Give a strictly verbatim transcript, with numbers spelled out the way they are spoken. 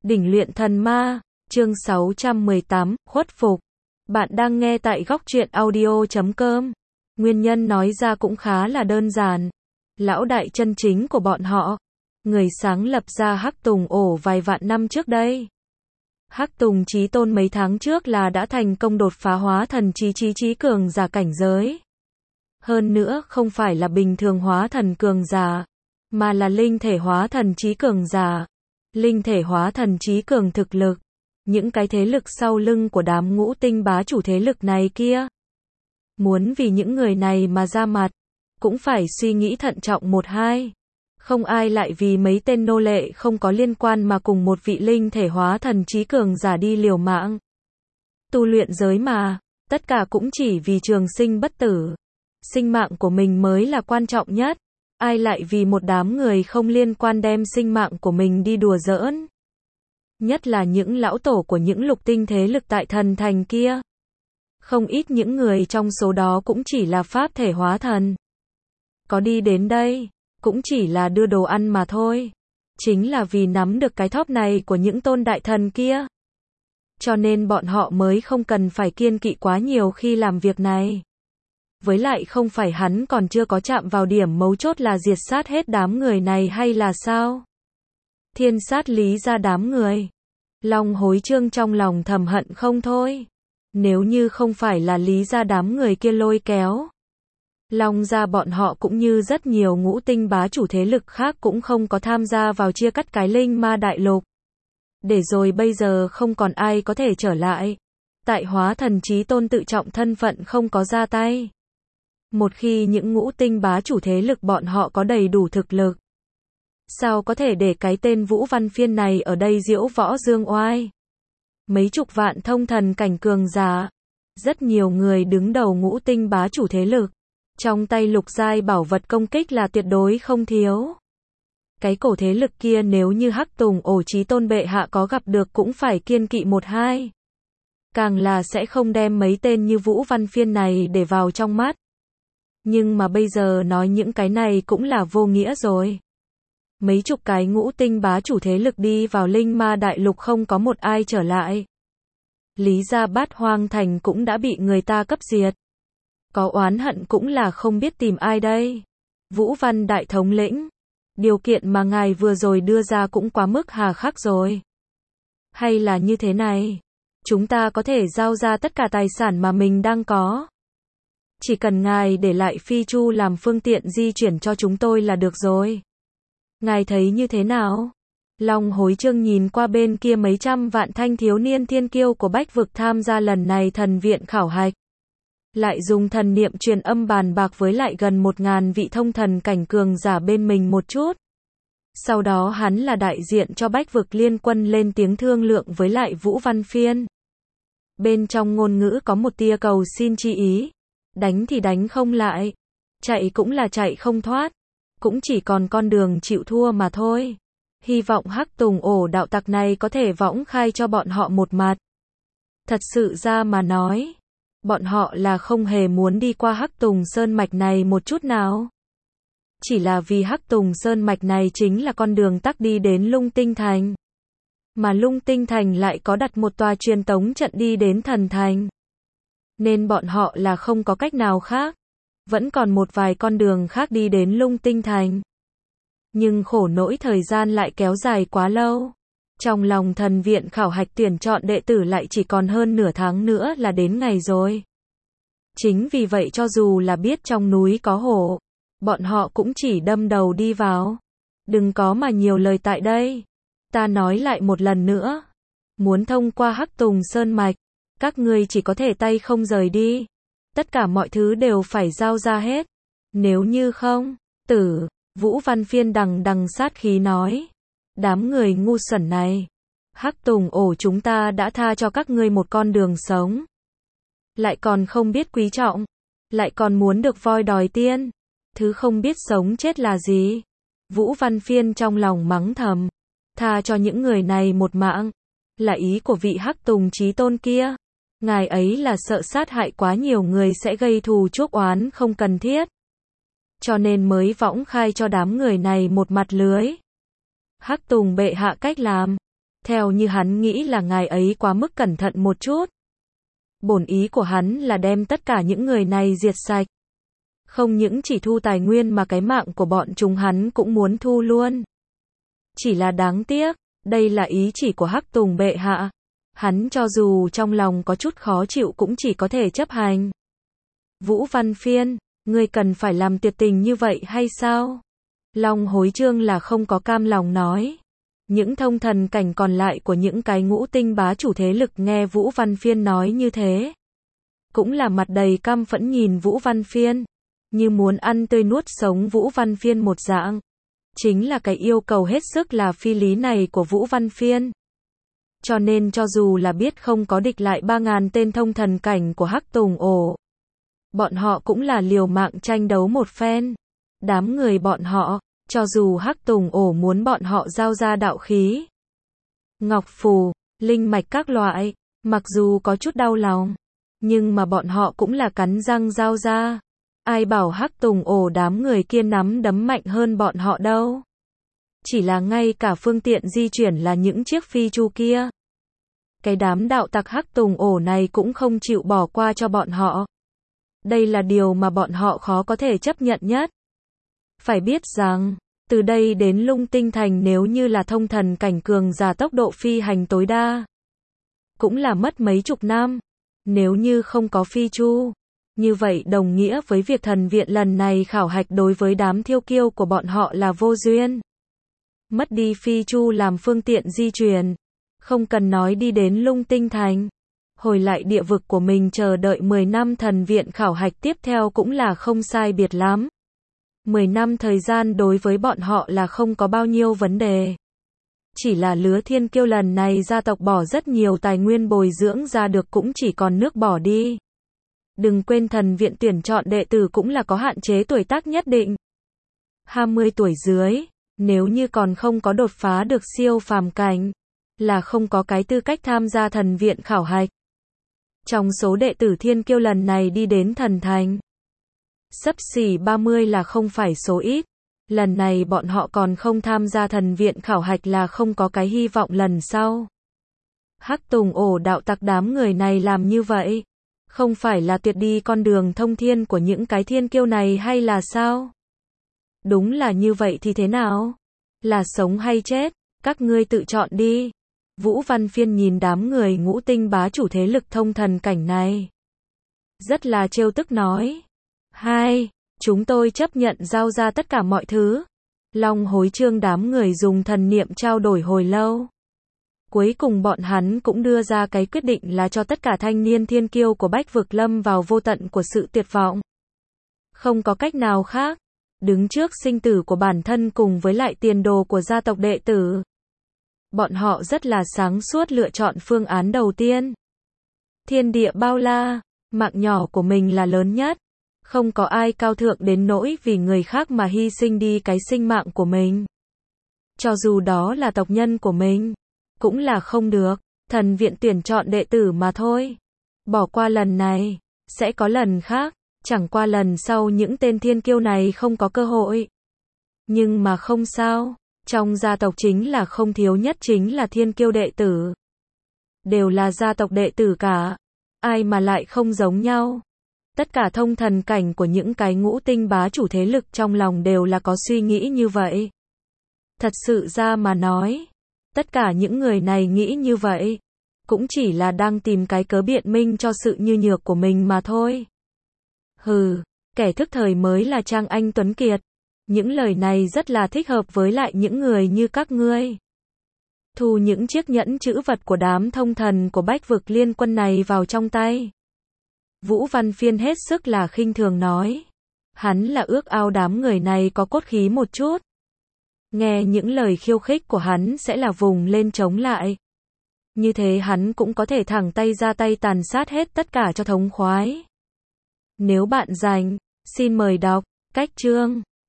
Đỉnh luyện thần ma, chương sáu trăm mười tám, khuất phục. Bạn đang nghe tại góc truyện audio chấm com. Nguyên nhân nói ra cũng khá là đơn giản. Lão đại chân chính của bọn họ, người sáng lập ra Hắc Tùng ổ vài vạn năm trước đây. Hắc Tùng Chí Tôn mấy tháng trước là đã thành công đột phá hóa thần chí chí chí cường giả cảnh giới. Hơn nữa không phải là bình thường hóa thần cường giả, mà là linh thể hóa thần chí cường giả. Linh thể hóa thần chí cường thực lực, những cái thế lực sau lưng của đám ngũ tinh bá chủ thế lực này kia. Muốn vì những người này mà ra mặt, cũng phải suy nghĩ thận trọng một hai. Không ai lại vì mấy tên nô lệ không có liên quan mà cùng một vị linh thể hóa thần chí cường giả đi liều mạng. Tu luyện giới mà, tất cả cũng chỉ vì trường sinh bất tử. Sinh mạng của mình mới là quan trọng nhất. Ai lại vì một đám người không liên quan đem sinh mạng của mình đi đùa giỡn. Nhất là những lão tổ của những lục tinh thế lực tại thần thành kia. Không ít những người trong số đó cũng chỉ là pháp thể hóa thần. Có đi đến đây, cũng chỉ là đưa đồ ăn mà thôi. Chính là vì nắm được cái thóp này của những tôn đại thần kia. Cho nên bọn họ mới không cần phải kiêng kỵ quá nhiều khi làm việc này. Với lại không phải hắn còn chưa có chạm vào điểm mấu chốt là diệt sát hết đám người này hay là sao? Thiên sát lý ra đám người. Long hối trương trong lòng thầm hận không thôi. Nếu như không phải là lý ra đám người kia lôi kéo. Long ra bọn họ cũng như rất nhiều ngũ tinh bá chủ thế lực khác cũng không có tham gia vào chia cắt cái linh ma đại lục. Để rồi bây giờ không còn ai có thể trở lại. Tại hóa thần chí tôn tự trọng thân phận không có ra tay. Một khi những ngũ tinh bá chủ thế lực bọn họ có đầy đủ thực lực. Sao có thể để cái tên Vũ Văn Phiên này ở đây diễu võ dương oai? Mấy chục vạn thông thần cảnh cường giả. Rất nhiều người đứng đầu ngũ tinh bá chủ thế lực. Trong tay lục giai bảo vật công kích là tuyệt đối không thiếu. Cái cổ thế lực kia nếu như Hắc Tùng ổ Chí Tôn bệ hạ có gặp được cũng phải kiêng kỵ một hai. Càng là sẽ không đem mấy tên như Vũ Văn Phiên này để vào trong mắt. Nhưng mà bây giờ nói những cái này cũng là vô nghĩa rồi. Mấy chục cái ngũ tinh bá chủ thế lực đi vào linh ma đại lục không có một ai trở lại. Lý gia Bát Hoang Thành cũng đã bị người ta cấp diệt. Có oán hận cũng là không biết tìm ai đây. Vũ Văn Đại Thống lĩnh. Điều kiện mà ngài vừa rồi đưa ra cũng quá mức hà khắc rồi. Hay là như thế này. Chúng ta có thể giao ra tất cả tài sản mà mình đang có. Chỉ cần ngài để lại phi chu làm phương tiện di chuyển cho chúng tôi là được rồi. Ngài thấy như thế nào? Long hối trương nhìn qua bên kia mấy trăm vạn thanh thiếu niên thiên kiêu của Bách vực tham gia lần này thần viện khảo hạch. Lại dùng thần niệm truyền âm bàn bạc với lại gần một ngàn vị thông thần cảnh cường giả bên mình một chút. Sau đó hắn là đại diện cho Bách vực liên quân lên tiếng thương lượng với lại Vũ Văn Phiên. Bên trong ngôn ngữ có một tia cầu xin chi ý. Đánh thì đánh không lại. Chạy cũng là chạy không thoát. Cũng chỉ còn con đường chịu thua mà thôi. Hy vọng Hắc Tùng ổ đạo tặc này có thể võng khai cho bọn họ một mặt. Thật sự ra mà nói. Bọn họ là không hề muốn đi qua Hắc Tùng Sơn Mạch này một chút nào. Chỉ là vì Hắc Tùng Sơn Mạch này chính là con đường tắc đi đến Lung Tinh Thành. Mà Lung Tinh Thành lại có đặt một tòa truyền tống trận đi đến thần thành. Nên bọn họ là không có cách nào khác. Vẫn còn một vài con đường khác đi đến Lung Tinh Thành. Nhưng khổ nỗi thời gian lại kéo dài quá lâu. Trong lòng thần viện khảo hạch tuyển chọn đệ tử lại chỉ còn hơn nửa tháng nữa là đến ngày rồi. Chính vì vậy cho dù là biết trong núi có hổ, bọn họ cũng chỉ đâm đầu đi vào. Đừng có mà nhiều lời tại đây. Ta nói lại một lần nữa. Muốn thông qua Hắc Tùng Sơn Mạch, các ngươi chỉ có thể tay không rời đi. Tất cả mọi thứ đều phải giao ra hết. Nếu như không, tử, Vũ Văn Phiên đằng đằng sát khí nói. Đám người ngu xuẩn này. Hắc Tùng ổ chúng ta đã tha cho các ngươi một con đường sống. Lại còn không biết quý trọng. Lại còn muốn được voi đòi tiên. Thứ không biết sống chết là gì. Vũ Văn Phiên trong lòng mắng thầm. Tha cho những người này một mạng. Là ý của vị Hắc Tùng Chí Tôn kia. Ngài ấy là sợ sát hại quá nhiều người sẽ gây thù chuốc oán không cần thiết. Cho nên mới võng khai cho đám người này một mặt lưới. Hắc Tùng bệ hạ cách làm. Theo như hắn nghĩ là ngài ấy quá mức cẩn thận một chút. Bổn ý của hắn là đem tất cả những người này diệt sạch. Không những chỉ thu tài nguyên mà cái mạng của bọn chúng hắn cũng muốn thu luôn. Chỉ là đáng tiếc, đây là ý chỉ của Hắc Tùng bệ hạ. Hắn cho dù trong lòng có chút khó chịu cũng chỉ có thể chấp hành. Vũ Văn Phiên, ngươi cần phải làm tuyệt tình như vậy hay sao? Long Hối Trương là không có cam lòng nói. Những thông thần cảnh còn lại của những cái ngũ tinh bá chủ thế lực nghe Vũ Văn Phiên nói như thế. Cũng là mặt đầy căm phẫn nhìn Vũ Văn Phiên. Như muốn ăn tươi nuốt sống Vũ Văn Phiên một dạng. Chính là cái yêu cầu hết sức là phi lý này của Vũ Văn Phiên. Cho nên cho dù là biết không có địch lại ba ngàn tên thông thần cảnh của Hắc Tùng ổ. Bọn họ cũng là liều mạng tranh đấu một phen. Đám người bọn họ, cho dù Hắc Tùng ổ muốn bọn họ giao ra đạo khí, ngọc phù, linh mạch các loại, mặc dù có chút đau lòng, nhưng mà bọn họ cũng là cắn răng giao ra. Ai bảo Hắc Tùng ổ đám người kia nắm đấm mạnh hơn bọn họ đâu. Chỉ là ngay cả phương tiện di chuyển là những chiếc phi chu kia. Cái đám đạo tặc Hắc Tùng ổ này cũng không chịu bỏ qua cho bọn họ. Đây là điều mà bọn họ khó có thể chấp nhận nhất. Phải biết rằng, từ đây đến Lung Tinh Thành nếu như là thông thần cảnh cường giả tốc độ phi hành tối đa, cũng là mất mấy chục năm. Nếu như không có phi chu, như vậy đồng nghĩa với việc thần viện lần này khảo hạch đối với đám thiêu kiêu của bọn họ là vô duyên. Mất đi phi chu làm phương tiện di chuyển, không cần nói đi đến Lung Tinh Thành. Hồi lại địa vực của mình chờ đợi mười năm thần viện khảo hạch tiếp theo cũng là không sai biệt lắm. mười năm thời gian đối với bọn họ là không có bao nhiêu vấn đề. Chỉ là lứa thiên kiêu lần này gia tộc bỏ rất nhiều tài nguyên bồi dưỡng ra được cũng chỉ còn nước bỏ đi. Đừng quên thần viện tuyển chọn đệ tử cũng là có hạn chế tuổi tác nhất định. hai mươi tuổi dưới, nếu như còn không có đột phá được siêu phàm cảnh, là không có cái tư cách tham gia thần viện khảo hạch. Trong số đệ tử thiên kiêu lần này đi đến thần thành, xấp xỉ ba mươi là không phải số ít. Lần này bọn họ còn không tham gia thần viện khảo hạch là không có cái hy vọng lần sau. Hắc Tùng ổ đạo tặc đám người này làm như vậy, không phải là tuyệt đi con đường thông thiên của những cái thiên kiêu này hay là sao? Đúng là như vậy thì thế nào? Là sống hay chết? Các ngươi tự chọn đi. Vũ Văn Phiên nhìn đám người ngũ tinh bá chủ thế lực thông thần cảnh này, rất là trêu tức nói. Hai, chúng tôi chấp nhận giao ra tất cả mọi thứ. Long Hối Trương đám người dùng thần niệm trao đổi hồi lâu. Cuối cùng bọn hắn cũng đưa ra cái quyết định là cho tất cả thanh niên thiên kiêu của Bách Vực lâm vào vô tận của sự tuyệt vọng. Không có cách nào khác. Đứng trước sinh tử của bản thân cùng với lại tiền đồ của gia tộc đệ tử. Bọn họ rất là sáng suốt lựa chọn phương án đầu tiên. Thiên địa bao la, mạng nhỏ của mình là lớn nhất. Không có ai cao thượng đến nỗi vì người khác mà hy sinh đi cái sinh mạng của mình. Cho dù đó là tộc nhân của mình, cũng là không được. Thần viện tuyển chọn đệ tử mà thôi. Bỏ qua lần này, sẽ có lần khác. Chẳng qua lần sau những tên thiên kiêu này không có cơ hội. Nhưng mà không sao. Trong gia tộc chính là không thiếu nhất chính là thiên kiêu đệ tử. Đều là gia tộc đệ tử cả. Ai mà lại không giống nhau. Tất cả thông thần cảnh của những cái ngũ tinh bá chủ thế lực trong lòng đều là có suy nghĩ như vậy. Thật sự ra mà nói, tất cả những người này nghĩ như vậy, cũng chỉ là đang tìm cái cớ biện minh cho sự nhu nhược của mình mà thôi. Hừ, kẻ thức thời mới là Trang Anh Tuấn Kiệt. Những lời này rất là thích hợp với lại những người như các ngươi. Thu những chiếc nhẫn chữ vật của đám thông thần của Bách Vực Liên Quân này vào trong tay. Vũ Văn Phiên hết sức là khinh thường nói. Hắn là ước ao đám người này có cốt khí một chút. Nghe những lời khiêu khích của hắn sẽ là vùng lên chống lại. Như thế hắn cũng có thể thẳng tay ra tay tàn sát hết tất cả cho thống khoái. Nếu bạn rảnh, xin mời đọc cách chương.